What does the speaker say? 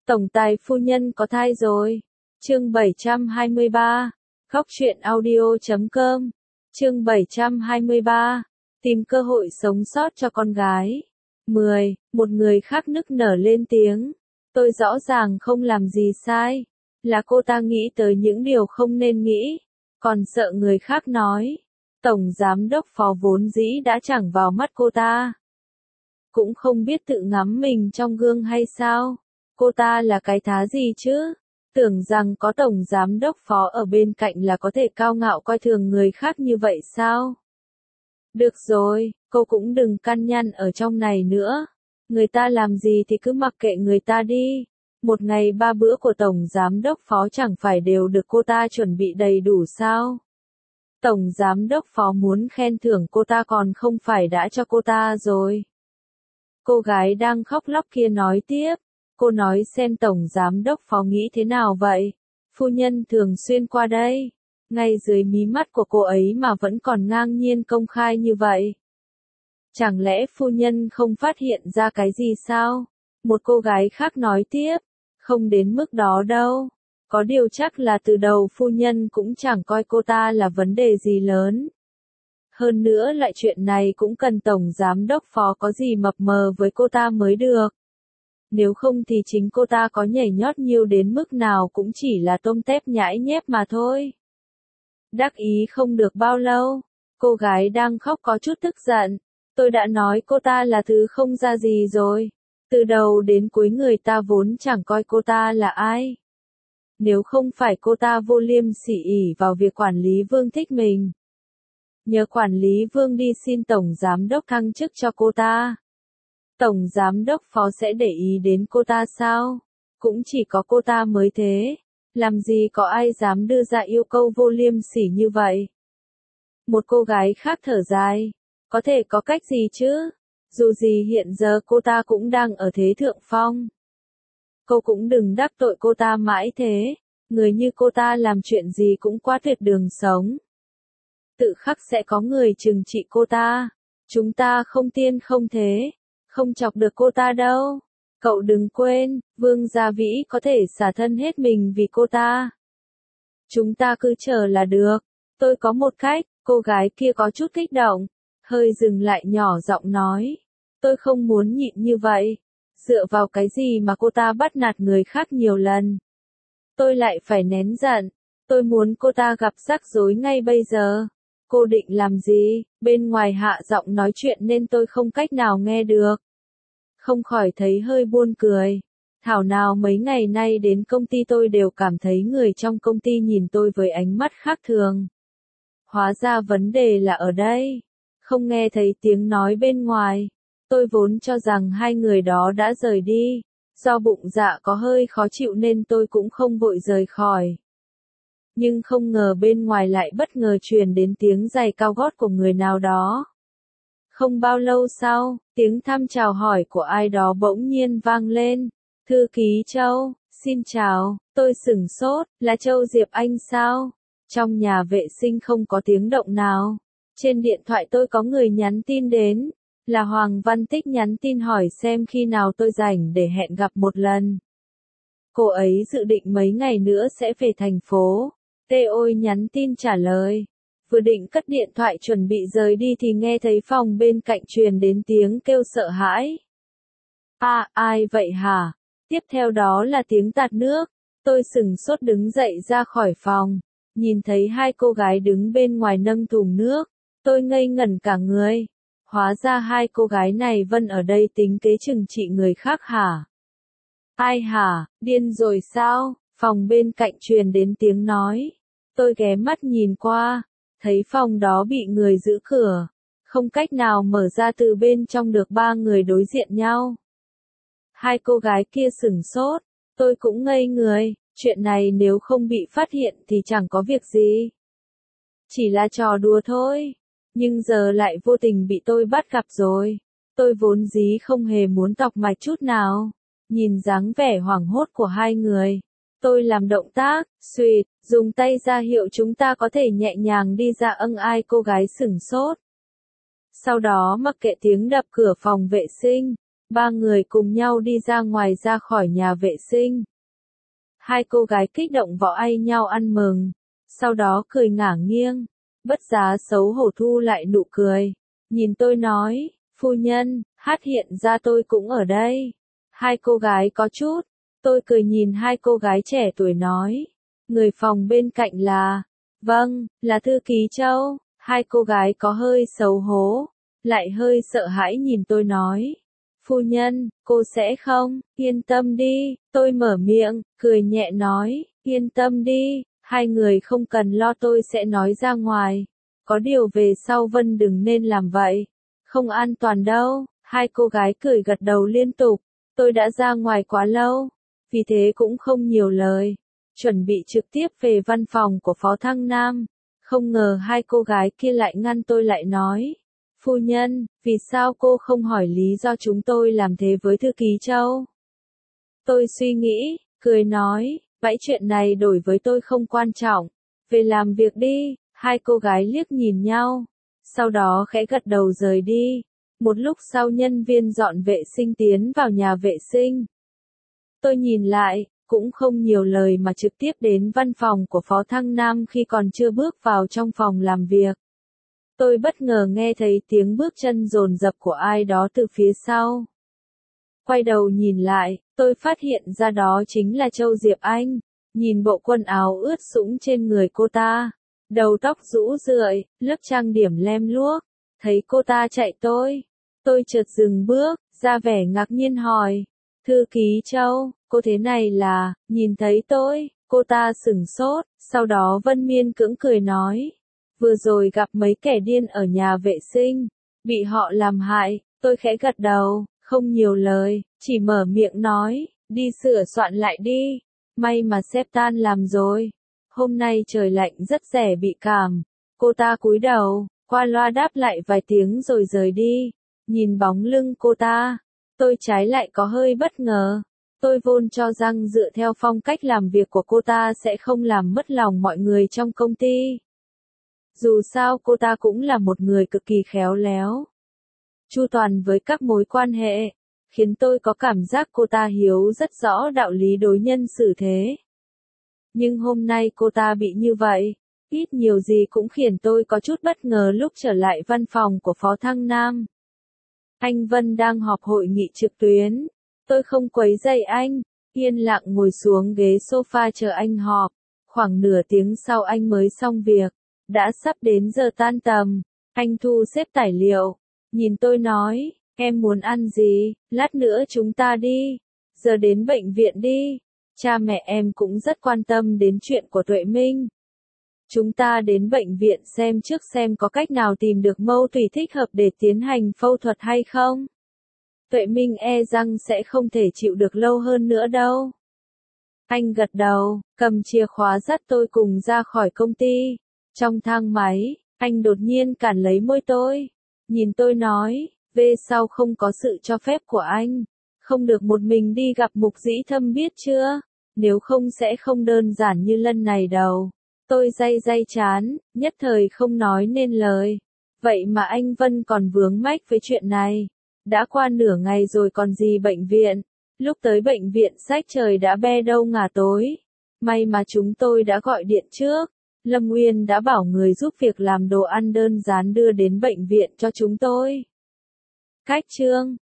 Tổng tài phu nhân có thai rồi. Chương 723. Khóc chuyện audio.com. Chương 723. Tìm cơ hội sống sót cho con gái. 10. Một người khác nức nở lên tiếng. Tôi rõ ràng không làm gì sai. Là cô ta nghĩ tới những điều không nên nghĩ. Còn sợ người khác nói. Tổng giám đốc phó vốn dĩ đã chẳng vào mắt cô ta. Cũng không biết tự ngắm mình trong gương hay sao. Cô ta là cái thá gì chứ? Tưởng rằng có tổng giám đốc phó ở bên cạnh là có thể cao ngạo coi thường người khác như vậy sao? Được rồi, cô cũng đừng căn nhăn ở trong này nữa. Người ta làm gì thì cứ mặc kệ người ta đi. Một ngày 3 bữa của tổng giám đốc phó chẳng phải đều được cô ta chuẩn bị đầy đủ sao? Tổng giám đốc phó muốn khen thưởng cô ta còn không phải đã cho cô ta rồi. Cô gái đang khóc lóc kia nói tiếp. Cô nói xem tổng giám đốc phó nghĩ thế nào vậy? Phu nhân thường xuyên qua đây. Ngay dưới mí mắt của cô ấy mà vẫn còn ngang nhiên công khai như vậy. Chẳng lẽ phu nhân không phát hiện ra cái gì sao? Một cô gái khác nói tiếp. Không đến mức đó đâu. Có điều chắc là từ đầu phu nhân cũng chẳng coi cô ta là vấn đề gì lớn. Hơn nữa lại chuyện này cũng cần tổng giám đốc phó có gì mập mờ với cô ta mới được. Nếu không thì chính cô ta có nhảy nhót nhiều đến mức nào cũng chỉ là tôm tép nhãi nhép mà thôi. Đắc ý không được bao lâu, cô gái đang khóc có chút tức giận. Tôi đã nói cô ta là thứ không ra gì rồi. Từ đầu đến cuối người ta vốn chẳng coi cô ta là ai. Nếu không phải cô ta vô liêm sỉ ỷ vào việc quản lý Vương thích mình. Nhờ quản lý Vương đi xin tổng giám đốc thăng chức cho cô ta. Tổng giám đốc phó sẽ để ý đến cô ta sao? Cũng chỉ có cô ta mới thế. Làm gì có ai dám đưa ra yêu cầu vô liêm sỉ như vậy? Một cô gái khác thở dài. Có thể có cách gì chứ? Dù gì hiện giờ cô ta cũng đang ở thế thượng phong. Cô cũng đừng đắc tội cô ta mãi thế. Người như cô ta làm chuyện gì cũng quá tuyệt đường sống. Tự khắc sẽ có người trừng trị cô ta. Chúng ta không tiên không thế. Không chọc được cô ta đâu. Cậu đừng quên, Vương Gia Vĩ có thể xả thân hết mình vì cô ta. Chúng ta cứ chờ là được. Tôi có một cách, cô gái kia có chút kích động. Hơi dừng lại nhỏ giọng nói. Tôi không muốn nhịn như vậy. Dựa vào cái gì mà cô ta bắt nạt người khác nhiều lần. Tôi lại phải nén giận. Tôi muốn cô ta gặp rắc rối ngay bây giờ. Cô định làm gì? Bên ngoài hạ giọng nói chuyện nên tôi không cách nào nghe được. Không khỏi thấy hơi buồn cười. Thảo nào mấy ngày nay đến công ty tôi đều cảm thấy người trong công ty nhìn tôi với ánh mắt khác thường. Hóa ra vấn đề là ở đây. Không nghe thấy tiếng nói bên ngoài. Tôi vốn cho rằng hai người đó đã rời đi. Do bụng dạ có hơi khó chịu nên tôi cũng không vội rời khỏi. Nhưng không ngờ bên ngoài lại bất ngờ truyền đến tiếng giày cao gót của người nào đó. Không bao lâu sau, tiếng thăm chào hỏi của ai đó bỗng nhiên vang lên. Thư ký Châu, xin chào, tôi sửng sốt, là Châu Diệp Anh sao? Trong nhà vệ sinh không có tiếng động nào. Trên điện thoại tôi có người nhắn tin đến. Là Hoàng Văn Tích nhắn tin hỏi xem khi nào tôi rảnh để hẹn gặp một lần. Cô ấy dự định mấy ngày nữa sẽ về thành phố. Tê ôi nhắn tin trả lời. Vừa định cất điện thoại chuẩn bị rời đi thì nghe thấy phòng bên cạnh truyền đến tiếng kêu sợ hãi. À, ai vậy hả? Tiếp theo đó là tiếng tạt nước. Tôi sửng sốt đứng dậy ra khỏi phòng. Nhìn thấy hai cô gái đứng bên ngoài nâng thùng nước. Tôi ngây ngẩn cả người. Hóa ra hai cô gái này Vân ở đây tính kế trừng trị người khác hả? Ai hả? Điên rồi sao? Phòng bên cạnh truyền đến tiếng nói. Tôi ghé mắt nhìn qua. Thấy phòng đó bị người giữ cửa. Không cách nào mở ra từ bên trong được ba người đối diện nhau. Hai cô gái kia sửng sốt. Tôi cũng ngây người. Chuyện này nếu không bị phát hiện thì chẳng có việc gì. Chỉ là trò đùa thôi. Nhưng giờ lại vô tình bị tôi bắt gặp rồi. Tôi vốn dĩ không hề muốn tọc mạch chút nào. Nhìn dáng vẻ hoảng hốt của hai người. Tôi làm động tác, xuỵt, dùng tay ra hiệu chúng ta có thể nhẹ nhàng đi ra ai cô gái sửng sốt. Sau đó mặc kệ tiếng đập cửa phòng vệ sinh. Ba người cùng nhau đi ra ngoài ra khỏi nhà vệ sinh. Hai cô gái kích động võ ay nhau ăn mừng, sau đó cười ngả nghiêng, bất giá xấu hổ thu lại nụ cười. Nhìn tôi nói, phu nhân, hát hiện ra tôi cũng ở đây. Hai cô gái có chút, tôi cười nhìn hai cô gái trẻ tuổi nói, người phòng bên cạnh là, vâng, là thư ký Châu. Hai cô gái có hơi xấu hổ, lại hơi sợ hãi nhìn tôi nói, phu nhân, cô sẽ không, yên tâm đi, tôi mở miệng, cười nhẹ nói, yên tâm đi, hai người không cần lo tôi sẽ nói ra ngoài, có điều về sau Vân đừng nên làm vậy, không an toàn đâu. Hai cô gái cười gật đầu liên tục, tôi đã ra ngoài quá lâu, vì thế cũng không nhiều lời, chuẩn bị trực tiếp về văn phòng của Phó Thăng Nam. Không ngờ hai cô gái kia lại ngăn tôi lại nói, phu nhân, vì sao cô không hỏi lý do chúng tôi làm thế với thư ký Châu? Tôi suy nghĩ, cười nói, bãi chuyện này đối với tôi không quan trọng, về làm việc đi. Hai cô gái liếc nhìn nhau, sau đó khẽ gật đầu rời đi. Một lúc sau nhân viên dọn vệ sinh tiến vào nhà vệ sinh. Tôi nhìn lại, cũng không nhiều lời mà trực tiếp đến văn phòng của Phó Thăng Nam khi còn chưa bước vào trong phòng làm việc. Tôi bất ngờ nghe thấy tiếng bước chân dồn dập của ai đó từ phía sau. Quay đầu nhìn lại, tôi phát hiện ra đó chính là Châu Diệp Anh. Nhìn bộ quần áo ướt sũng trên người cô ta, đầu tóc rũ rượi, lớp trang điểm lem luốc, thấy cô ta chạy tôi chợt dừng bước, ra vẻ ngạc nhiên hỏi, thư ký Châu, cô thế này là, nhìn thấy tôi, cô ta sửng sốt, sau đó Vân miên cưỡng cười nói, vừa rồi gặp mấy kẻ điên ở nhà vệ sinh, bị họ làm hại. Tôi khẽ gật đầu, không nhiều lời, chỉ mở miệng nói, đi sửa soạn lại đi, may mà sếp tan làm rồi, hôm nay trời lạnh rất dễ bị cảm. Cô ta cúi đầu, qua loa đáp lại vài tiếng rồi rời đi. Nhìn bóng lưng cô ta, tôi trái lại có hơi bất ngờ. Tôi vốn cho rằng dựa theo phong cách làm việc của cô ta sẽ không làm mất lòng mọi người trong công ty. Dù sao cô ta cũng là một người cực kỳ khéo léo, chu toàn với các mối quan hệ, khiến tôi có cảm giác cô ta hiểu rất rõ đạo lý đối nhân xử thế. Nhưng hôm nay cô ta bị như vậy, ít nhiều gì cũng khiến tôi có chút bất ngờ lúc trở lại văn phòng của Phó Thăng Nam. Anh Vân đang họp hội nghị trực tuyến, tôi không quấy rầy anh, yên lặng ngồi xuống ghế sofa chờ anh họp. Khoảng nửa tiếng sau anh mới xong việc, đã sắp đến giờ tan tầm, anh thu xếp tài liệu, nhìn tôi nói, em muốn ăn gì, lát nữa chúng ta đi, giờ đến bệnh viện đi, cha mẹ em cũng rất quan tâm đến chuyện của Tuệ Minh. Chúng ta đến bệnh viện xem trước xem có cách nào tìm được mâu thủy thích hợp để tiến hành phẫu thuật hay không. Tuệ Minh e rằng sẽ không thể chịu được lâu hơn nữa đâu. Anh gật đầu, cầm chìa khóa dắt tôi cùng ra khỏi công ty. Trong thang máy, anh đột nhiên cản lấy môi tôi. Nhìn tôi nói, về sau không có sự cho phép của anh. Không được một mình đi gặp Mục Dĩ Thâm biết chưa? Nếu không sẽ không đơn giản như lần này đâu. Tôi day chán, nhất thời không nói nên lời. Vậy mà anh Vân còn vướng mách với chuyện này. Đã qua nửa ngày rồi còn gì bệnh viện. Lúc tới bệnh viện sách trời đã be đâu ngả tối. May mà chúng tôi đã gọi điện trước. Lâm Nguyên đã bảo người giúp việc làm đồ ăn đơn giản đưa đến bệnh viện cho chúng tôi. Cách chương